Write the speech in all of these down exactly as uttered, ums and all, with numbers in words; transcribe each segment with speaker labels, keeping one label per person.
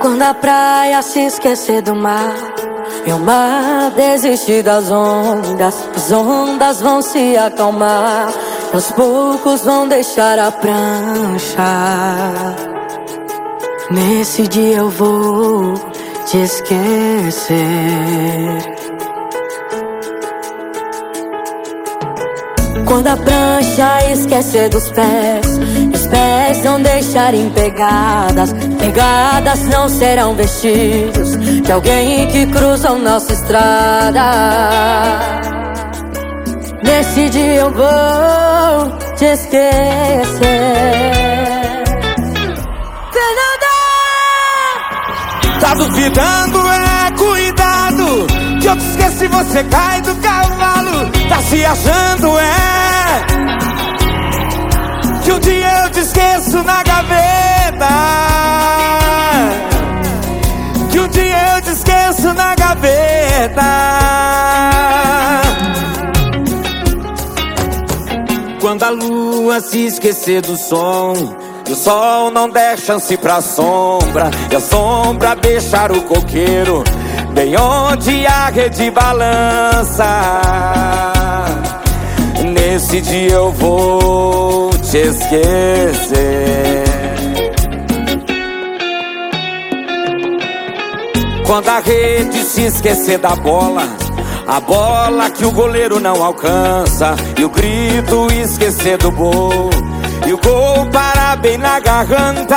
Speaker 1: Quando a praia se esquecer do mar e o mar desistir das ondas, as ondas vão se acalmar e aos poucos vão deixar a prancha. Nesse dia eu vou te esquecer. Quando a prancha esquecer dos pés, os pés não deixarem pegadas, pegadas não serão vestígios de alguém que cruzou nossa estrada. Nesse dia eu vou te esquecer. Fernanda!
Speaker 2: Tá duvidando, é cuidado, que eu te esqueci, você cai do cavalo. Tá se achando, é que um dia eu te esqueço na gaveta, que um dia eu te esqueço na gaveta. Quando a lua se esquecer do som e o sol não der chance pra sombra, e a sombra deixar o coqueiro bem onde a rede balança, nesse dia eu vou te esquecer. Quando a rede se esquecer da bola, a bola que o goleiro não alcança, e o grito esquecer do gol, e o gol parar bem na garganta,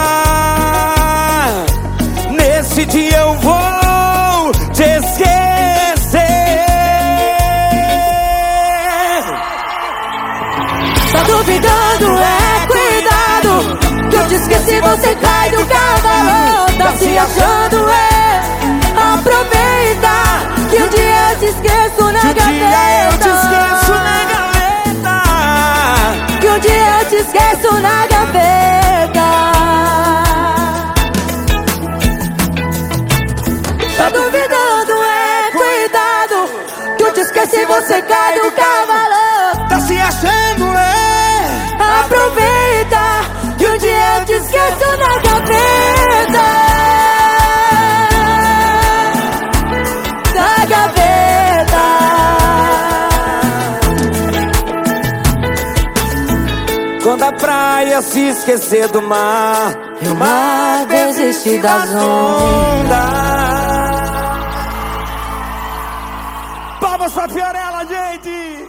Speaker 2: nesse dia eu vou te esquecer.
Speaker 1: Tá duvidando, é cuidado, que eu te esqueci, você cai do cavalo. Tá se achando, é aproveita, que um dia eu te esqueço na
Speaker 2: que
Speaker 1: gaveta.
Speaker 2: Um dia eu te esqueço na gaveta.
Speaker 1: Que um dia eu te esqueço na gaveta. Tá duvidando, é cuidado, que eu te esqueci, você cai do cavalo.
Speaker 2: Tá se achando, é
Speaker 1: aproveita, que um dia eu te esqueço na gaveta. Da gaveta.
Speaker 2: Quando a praia se esquecer do mar
Speaker 1: E o mar desistir das ondas.
Speaker 2: Palmas pra Fiorella, gente!